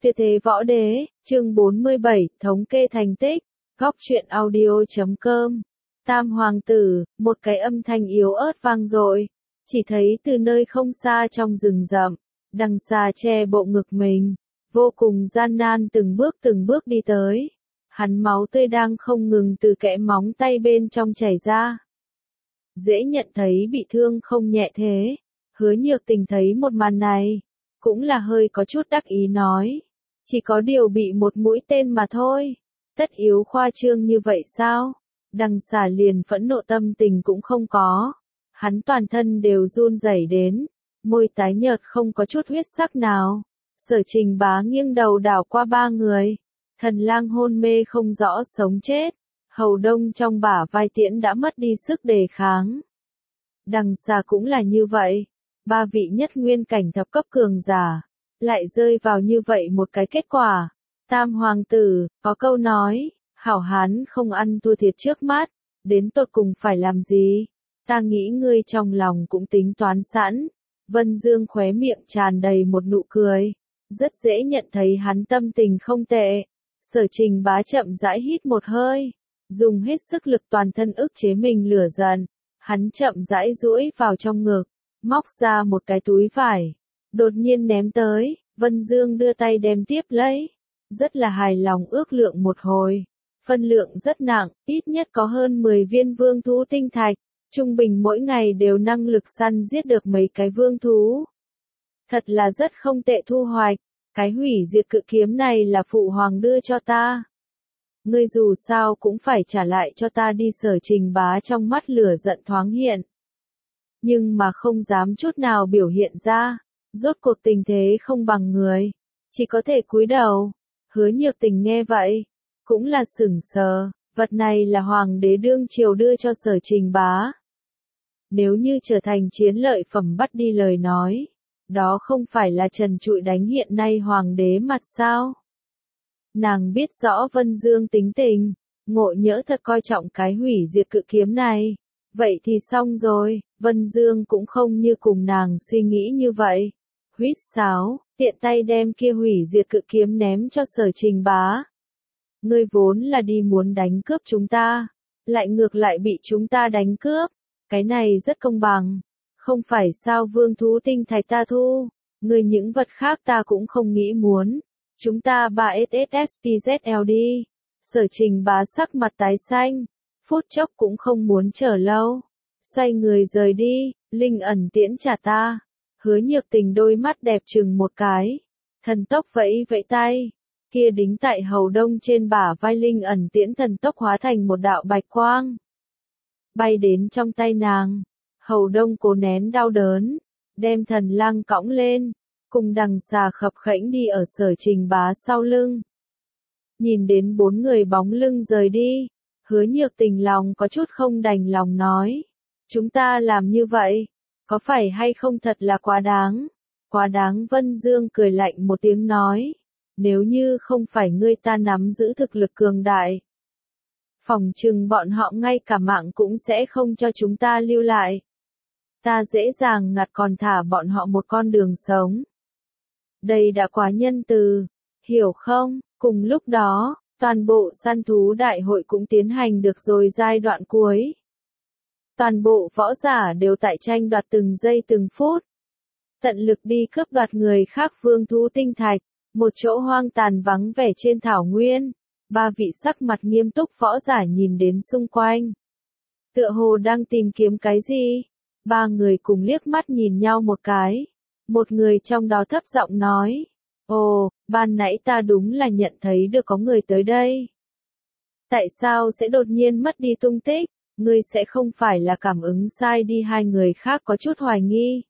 Tuyệt thế võ đế, chương 47, thống kê thành tích, góc truyện audio.com. Tam hoàng tử, một cái âm thanh yếu ớt vang dội, chỉ thấy từ nơi không xa trong rừng rậm, đằng xà che bộ ngực mình, vô cùng gian nan từng bước đi tới. Hắn máu tươi đang không ngừng từ kẽ móng tay bên trong chảy ra. Dễ nhận thấy bị thương không nhẹ thế. Hứa Nhược Tình thấy một màn này, cũng là hơi có chút đắc ý nói. Chỉ có điều bị một mũi tên mà thôi. Tất yếu khoa trương như vậy sao? Đằng xà liền phẫn nộ tâm tình cũng không có. Hắn toàn thân đều run rẩy đến, môi tái nhợt không có chút huyết sắc nào. Sở Trình Bá nghiêng đầu đảo qua ba người. Thần Lang hôn mê không rõ sống chết. Hầu Đông trong bả vai Tiễn đã mất đi sức đề kháng. Đằng xà cũng là như vậy. Ba vị nhất nguyên cảnh thập cấp cường giả, lại rơi vào như vậy một cái kết quả. Tam hoàng tử, có câu nói, hảo hán không ăn thua thiệt trước mắt, đến tột cùng phải làm gì? Ta nghĩ ngươi trong lòng cũng tính toán sẵn. Vân Dương khóe miệng tràn đầy một nụ cười, rất dễ nhận thấy hắn tâm tình không tệ. Sở Trình Bá chậm rãi hít một hơi, dùng hết sức lực toàn thân ức chế mình lửa giận, hắn chậm rãi duỗi vào trong ngực, móc ra một cái túi vải, đột nhiên ném tới. Vân Dương đưa tay đem tiếp lấy, rất là hài lòng ước lượng một hồi, phân lượng rất nặng, ít nhất có hơn 10 viên vương thú tinh thạch, trung bình mỗi ngày đều năng lực săn giết được mấy cái vương thú. Thật là rất không tệ thu hoạch, cái hủy diệt cự kiếm này là phụ hoàng đưa cho ta. Ngươi dù sao cũng phải trả lại cho ta đi. Sở Trình Bá trong mắt lửa giận thoáng hiện, nhưng mà không dám chút nào biểu hiện ra, rốt cuộc tình thế không bằng người, chỉ có thể cúi đầu. Hứa Nhược Tình nghe vậy, cũng là sửng sờ, vật này là hoàng đế đương triều đưa cho Sở Trình Bá. Nếu như trở thành chiến lợi phẩm bắt đi lời nói, đó không phải là trần trụi đánh hiện nay hoàng đế mặt sao? Nàng biết rõ Vân Dương tính tình, ngộ nhỡ thật coi trọng cái hủy diệt cự kiếm này. Vậy thì xong rồi, Vân Dương cũng không như cùng nàng suy nghĩ như vậy. Huýt sáo, tiện tay đem kia hủy diệt cự kiếm ném cho Sở Trình Bá. Ngươi vốn là đi muốn đánh cướp chúng ta, lại ngược lại bị chúng ta đánh cướp. Cái này rất công bằng. Không phải sao vương thú tinh thạch ta thu, ngươi những vật khác ta cũng không nghĩ muốn. Chúng ta 3SSSPZLD. Sở Trình Bá sắc mặt tái xanh, phút chốc cũng không muốn chờ lâu. Xoay người rời đi, Linh Ẩn Tiễn trả ta. Hứa Nhược Tình đôi mắt đẹp chừng một cái, thần tốc vẫy vẫy tay. Kia đính tại Hầu Đông trên bả vai Linh Ẩn Tiễn thần tốc hóa thành một đạo bạch quang, bay đến trong tay nàng. Hầu Đông cố nén đau đớn, đem Thần Lang cõng lên, cùng đằng xà khập khẽnh đi ở Sở Trình Bá sau lưng. Nhìn đến bốn người bóng lưng rời đi, Hứa Nhược Tình lòng có chút không đành lòng nói. Chúng ta làm như vậy, có phải hay không thật là quá đáng? Quá đáng. Vân Dương cười lạnh một tiếng nói. Nếu như không phải ngươi ta nắm giữ thực lực cường đại, phỏng chừng bọn họ ngay cả mạng cũng sẽ không cho chúng ta lưu lại. Ta dễ dàng ngặt còn thả bọn họ một con đường sống. Đây đã quá nhân từ, hiểu không? Cùng lúc đó, toàn bộ săn thú đại hội cũng tiến hành được rồi giai đoạn cuối. Toàn bộ võ giả đều tại tranh đoạt từng giây từng phút, tận lực đi cướp đoạt người khác vương thú tinh thạch. Một chỗ hoang tàn vắng vẻ trên thảo nguyên, ba vị sắc mặt nghiêm túc võ giả nhìn đến xung quanh, tựa hồ đang tìm kiếm cái gì. Ba người cùng liếc mắt nhìn nhau một cái, một người trong đó thấp giọng nói. Ồ, ban nãy ta đúng là nhận thấy được có người tới đây. Tại sao sẽ đột nhiên mất đi tung tích? Ngươi sẽ không phải là cảm ứng sai đi? Hai người khác có chút hoài nghi.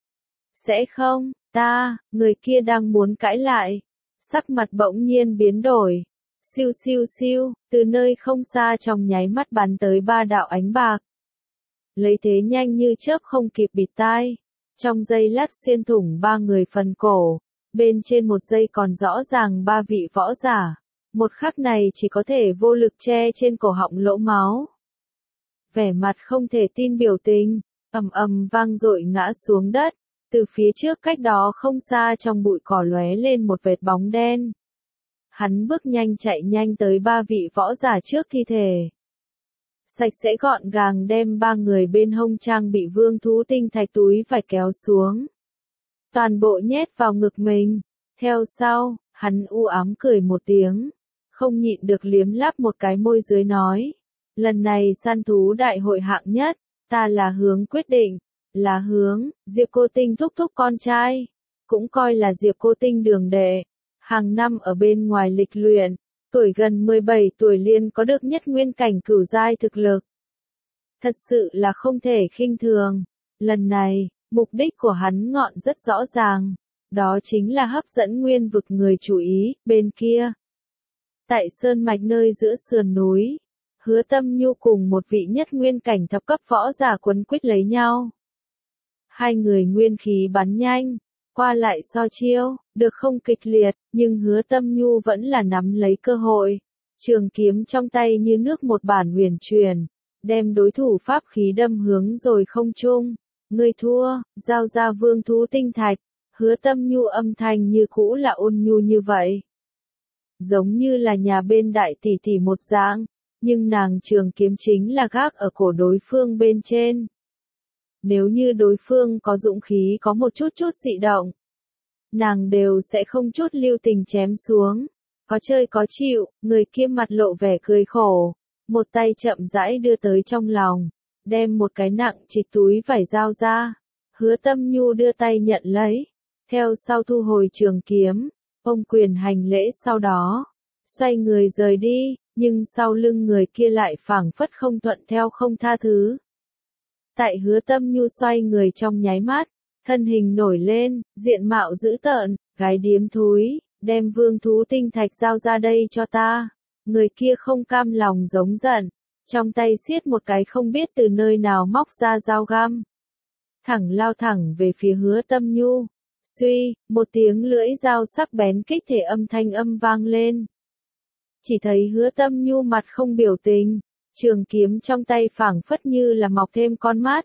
Sẽ không, người kia đang muốn cãi lại. Sắc mặt bỗng nhiên biến đổi. Siêu siêu siêu, từ nơi không xa trong nháy mắt bắn tới ba đạo ánh bạc. Lấy thế nhanh như chớp không kịp bịt tai. Trong giây lát xuyên thủng ba người phần cổ. Bên trên một giây còn rõ ràng ba vị võ giả. Một khắc này chỉ có thể vô lực che trên cổ họng lỗ máu. Vẻ mặt không thể tin biểu tình, ầm ầm vang dội ngã xuống đất. Từ phía trước cách đó không xa trong bụi cỏ lóe lên một vệt bóng đen. Hắn bước nhanh chạy nhanh tới ba vị võ giả trước thi thể. Sạch sẽ gọn gàng đem ba người bên hông trang bị vương thú tinh thạch túi vải kéo xuống. Toàn bộ nhét vào ngực mình. Theo sau, hắn u ám cười một tiếng. Không nhịn được liếm láp một cái môi dưới nói. Lần này săn thú đại hội hạng nhất, ta là Hướng quyết định. Là Hướng, Diệp Cô Tinh thúc thúc con trai. Cũng coi là Diệp Cô Tinh đường đệ. Hàng năm ở bên ngoài lịch luyện. Tuổi gần 17 tuổi liền có được nhất nguyên cảnh cửu giai thực lực. Thật sự là không thể khinh thường. Lần này, mục đích của hắn ngọn rất rõ ràng. Đó chính là hấp dẫn nguyên vực người chú ý, bên kia. Tại sơn mạch nơi giữa sườn núi, Hứa Tâm Nhu cùng một vị nhất nguyên cảnh thập cấp võ giả quấn quýt lấy nhau. Hai người nguyên khí bắn nhanh, qua lại so chiêu, được không kịch liệt, nhưng Hứa Tâm Nhu vẫn là nắm lấy cơ hội. Trường kiếm trong tay như nước một bản huyền truyền, đem đối thủ pháp khí đâm hướng rồi không trung. Ngươi thua, giao ra vương thú tinh thạch. Hứa Tâm Nhu âm thanh như cũ là ôn nhu như vậy. Giống như là nhà bên đại tỷ tỷ một dạng, nhưng nàng trường kiếm chính là gác ở cổ đối phương bên trên. Nếu như đối phương có dũng khí có một chút dị động, nàng đều sẽ không chút lưu tình chém xuống. Có chơi có chịu, người kia mặt lộ vẻ cười khổ, một tay chậm rãi đưa tới trong lòng, đem một cái nặng trịch túi vải dao ra. Hứa Tâm Nhu đưa tay nhận lấy, theo sau thu hồi trường kiếm, ôm quyền hành lễ sau đó, xoay người rời đi, nhưng sau lưng người kia lại phảng phất không thuận theo không tha thứ. Tại Hứa Tâm Nhu xoay người trong nháy mắt, thân hình nổi lên, diện mạo dữ tợn, gái điếm thúi, đem vương thú tinh thạch giao ra đây cho ta. Người kia không cam lòng giống giận, trong tay siết một cái không biết từ nơi nào móc ra dao găm. Thẳng lao thẳng về phía Hứa Tâm Nhu. Suy, một tiếng lưỡi dao sắc bén kích thể âm thanh âm vang lên. Chỉ thấy Hứa Tâm Nhu mặt không biểu tình, trường kiếm trong tay phảng phất như là mọc thêm con mắt.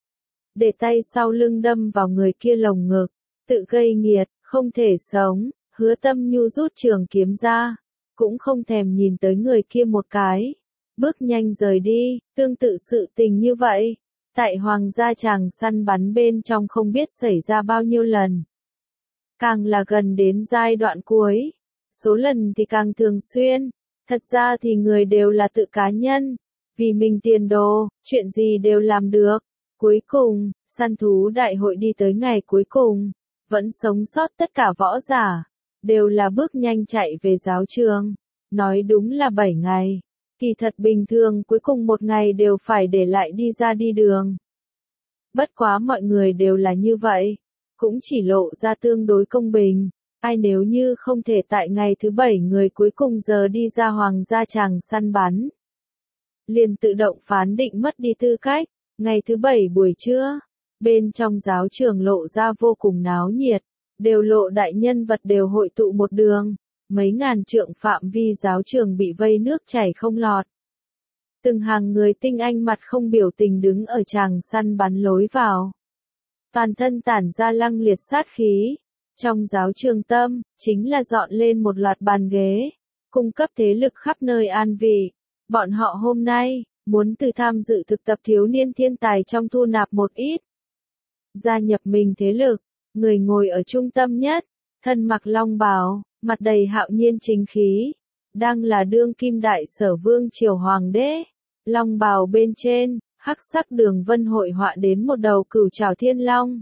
Để tay sau lưng đâm vào người kia lồng ngực, tự gây nghiệt, không thể sống. Hứa Tâm Nhu rút trường kiếm ra, cũng không thèm nhìn tới người kia một cái, bước nhanh rời đi. Tương tự sự tình như vậy, tại hoàng gia tràng săn bắn bên trong không biết xảy ra bao nhiêu lần. Càng là gần đến giai đoạn cuối, số lần thì càng thường xuyên. Thật ra thì người đều là tự cá nhân, vì mình tiền đồ, chuyện gì đều làm được. Cuối cùng, săn thú đại hội đi tới ngày cuối cùng, vẫn sống sót tất cả võ giả, đều là bước nhanh chạy về giáo trường. Nói đúng là 7 ngày, kỳ thật bình thường cuối cùng một ngày đều phải để lại đi ra đi đường. Bất quá mọi người đều là như vậy, cũng chỉ lộ ra tương đối công bình. Ai nếu như không thể tại ngày thứ 7 người cuối cùng giờ đi ra hoàng gia tràng săn bắn, liền tự động phán định mất đi tư cách. Ngày thứ 7 buổi trưa, bên trong giáo trường lộ ra vô cùng náo nhiệt, đều lộ đại nhân vật đều hội tụ một đường, mấy ngàn trượng phạm vi giáo trường bị vây nước chảy không lọt. Từng hàng người tinh anh mặt không biểu tình đứng ở tràng săn bắn lối vào. Toàn thân tản ra lăng liệt sát khí. Trong giáo trường tâm, chính là dọn lên một loạt bàn ghế, cung cấp thế lực khắp nơi an vị. Bọn họ hôm nay, muốn từ tham dự thực tập thiếu niên thiên tài trong thu nạp một ít. Gia nhập mình thế lực, người ngồi ở trung tâm nhất, thân mặc long bào, mặt đầy hạo nhiên chính khí, đang là đương kim đại sở vương triều hoàng đế. Long bào bên trên, hắc sắc đường vân hội họa đến một đầu cửu trảo thiên long.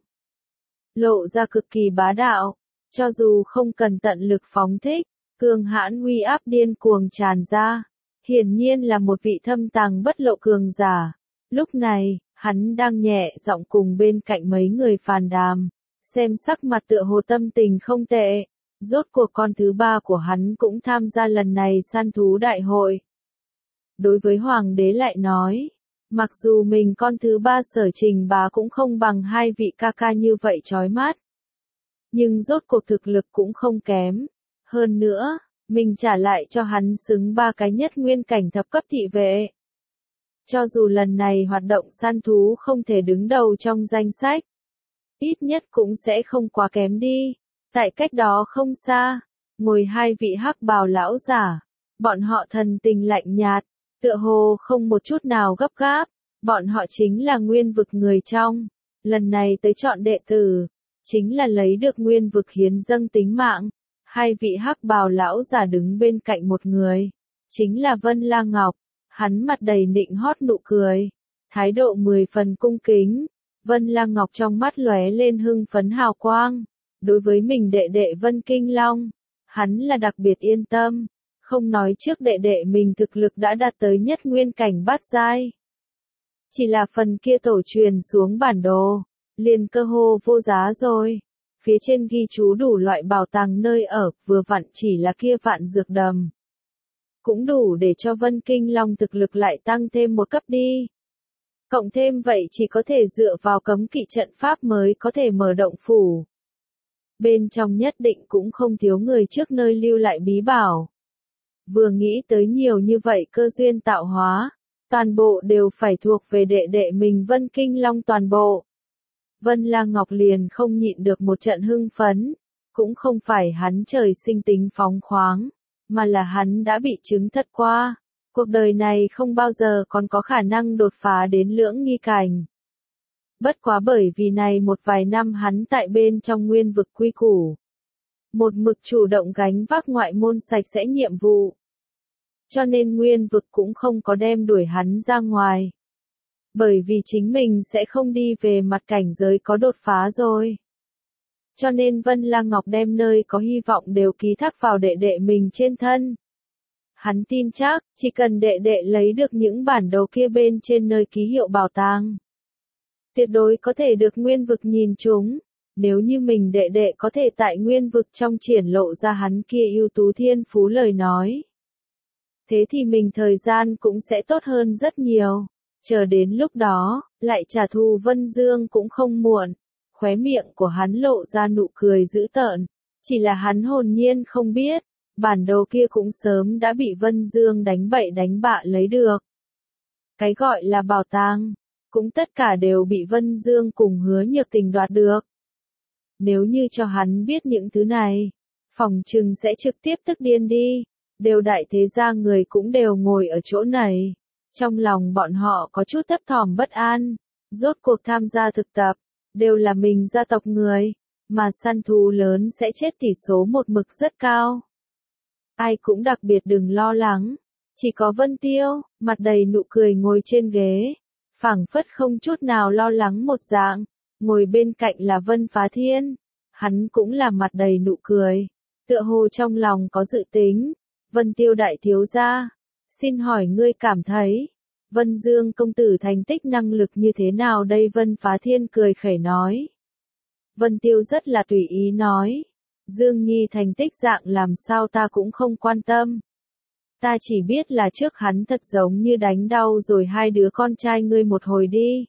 Lộ ra cực kỳ bá đạo, cho dù không cần tận lực phóng thích, cường hãn uy áp điên cuồng tràn ra. Hiển nhiên là một vị thâm tàng bất lộ cường giả. Lúc này, hắn đang nhẹ giọng cùng bên cạnh mấy người phàn đàm, xem sắc mặt tựa hồ tâm tình không tệ. Rốt cuộc con thứ 3 của hắn cũng tham gia lần này săn thú đại hội. Đối với hoàng đế lại nói, mặc dù mình con thứ 3 Sở Trình Bá cũng không bằng hai vị ca ca như vậy chói mắt, nhưng rốt cuộc thực lực cũng không kém. Hơn nữa, mình trả lại cho hắn xứng 3 cái nhất nguyên cảnh thập cấp thị vệ. Cho dù lần này hoạt động săn thú không thể đứng đầu trong danh sách, ít nhất cũng sẽ không quá kém đi. Tại cách đó không xa, ngồi hai vị hắc bào lão giả, bọn họ thần tình lạnh nhạt, tựa hồ không một chút nào gấp gáp, bọn họ chính là nguyên vực người trong, lần này tới chọn đệ tử, chính là lấy được nguyên vực hiến dâng tính mạng. Hai vị hắc bào lão giả đứng bên cạnh một người, chính là Vân La Ngọc, hắn mặt đầy nịnh hót nụ cười, thái độ 10 phần cung kính. Vân La Ngọc trong mắt lóe lên hưng phấn hào quang, đối với mình đệ đệ Vân Kinh Long, hắn là đặc biệt yên tâm, không nói trước đệ đệ mình thực lực đã đạt tới nhất nguyên cảnh bát giai. Chỉ là phần kia tổ truyền xuống bản đồ, liền cơ hồ vô giá rồi. Phía trên ghi chú đủ loại bảo tàng nơi ở, vừa vặn chỉ là kia vạn dược đầm. Cũng đủ để cho Vân Kinh Long thực lực lại tăng thêm một cấp đi. Cộng thêm vậy chỉ có thể dựa vào cấm kỵ trận pháp mới có thể mở động phủ. Bên trong nhất định cũng không thiếu người trước nơi lưu lại bí bảo. Vừa nghĩ tới nhiều như vậy cơ duyên tạo hóa, toàn bộ đều phải thuộc về đệ đệ mình Vân Kinh Long toàn bộ. Vân La Ngọc liền không nhịn được một trận hưng phấn, cũng không phải hắn trời sinh tính phóng khoáng, mà là hắn đã bị chứng thật qua, cuộc đời này không bao giờ còn có khả năng đột phá đến lưỡng nghi cảnh. Bất quá bởi vì này một vài năm hắn tại bên trong nguyên vực quy củ, một mực chủ động gánh vác ngoại môn sạch sẽ nhiệm vụ. Cho nên nguyên vực cũng không có đem đuổi hắn ra ngoài. Bởi vì chính mình sẽ không đi về mặt cảnh giới có đột phá rồi. Cho nên Vân La Ngọc đem nơi có hy vọng đều ký thác vào đệ đệ mình trên thân. Hắn tin chắc, chỉ cần đệ đệ lấy được những bản đồ kia bên trên nơi ký hiệu bảo tàng, tuyệt đối có thể được nguyên vực nhìn chúng. Nếu như mình đệ đệ có thể tại nguyên vực trong triển lộ ra hắn kia ưu tú thiên phú lời nói, thế thì mình thời gian cũng sẽ tốt hơn rất nhiều. Chờ đến lúc đó, lại trả thù Vân Dương cũng không muộn. Khóe miệng của hắn lộ ra nụ cười dữ tợn. Chỉ là hắn hồn nhiên không biết, bản đồ kia cũng sớm đã bị Vân Dương đánh bậy đánh bạ lấy được. Cái gọi là bảo tàng, cũng tất cả đều bị Vân Dương cùng Hứa Nhược Tình đoạt được. Nếu như cho hắn biết những thứ này, phòng trừng sẽ trực tiếp tức điên đi. Đều đại thế gia người cũng đều ngồi ở chỗ này. Trong lòng bọn họ có chút thấp thỏm bất an, rốt cuộc tham gia thực tập, đều là mình gia tộc người, mà săn thú lớn sẽ chết tỷ số một mực rất cao. Ai cũng đặc biệt đừng lo lắng, chỉ có Vân Tiêu, mặt đầy nụ cười ngồi trên ghế, phảng phất không chút nào lo lắng một dạng, ngồi bên cạnh là Vân Phá Thiên, hắn cũng là mặt đầy nụ cười, tựa hồ trong lòng có dự tính. Vân Tiêu đại thiếu gia, xin hỏi ngươi cảm thấy, Vân Dương công tử thành tích năng lực như thế nào đây? Vân Phá Thiên cười khẩy nói. Vân Tiêu rất là tùy ý nói, Dương Nhi thành tích dạng làm sao ta cũng không quan tâm. Ta chỉ biết là trước hắn thật giống như đánh đau rồi hai đứa con trai ngươi một hồi đi.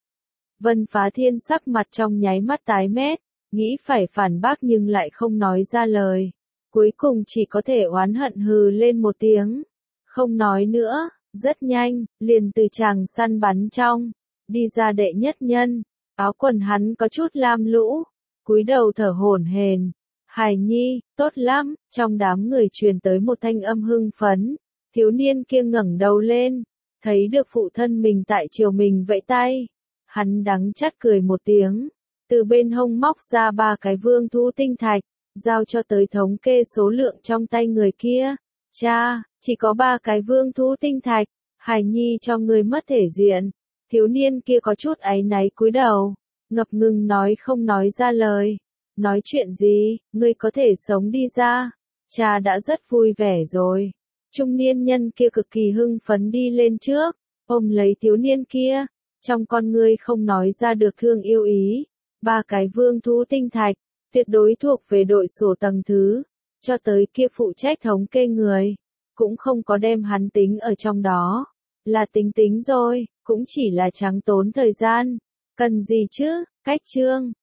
Vân Phá Thiên sắc mặt trong nháy mắt tái mét, nghĩ phải phản bác nhưng lại không nói ra lời. Cuối cùng chỉ có thể oán hận hừ lên một tiếng. Không nói nữa, rất nhanh, liền từ tràng săn bắn trong, đi ra đệ nhất nhân, áo quần hắn có chút lam lũ, cúi đầu thở hổn hển. Hải Nhi, tốt lắm, trong đám người truyền tới một thanh âm hưng phấn, thiếu niên kia ngẩng đầu lên, thấy được phụ thân mình tại chiều mình vẫy tay. Hắn đắng chát cười một tiếng, từ bên hông móc ra 3 cái vương thú tinh thạch, giao cho tới thống kê số lượng trong tay người kia. Cha, chỉ có 3 cái vương thú tinh thạch, Hải Nhi cho người mất thể diện. Thiếu niên kia có chút áy náy cúi đầu, ngập ngừng nói không nói ra lời. Nói chuyện gì, ngươi có thể sống đi ra. Cha đã rất vui vẻ rồi. Trung niên nhân kia cực kỳ hưng phấn đi lên trước, ôm lấy thiếu niên kia, trong con ngươi không nói ra được thương yêu ý. 3 cái vương thú tinh thạch, tuyệt đối thuộc về đội sổ tầng thứ, cho tới kia phụ trách thống kê người, cũng không có đem hắn tính ở trong đó, là tính rồi, cũng chỉ là trắng tốn thời gian, cần gì chứ, cách chương.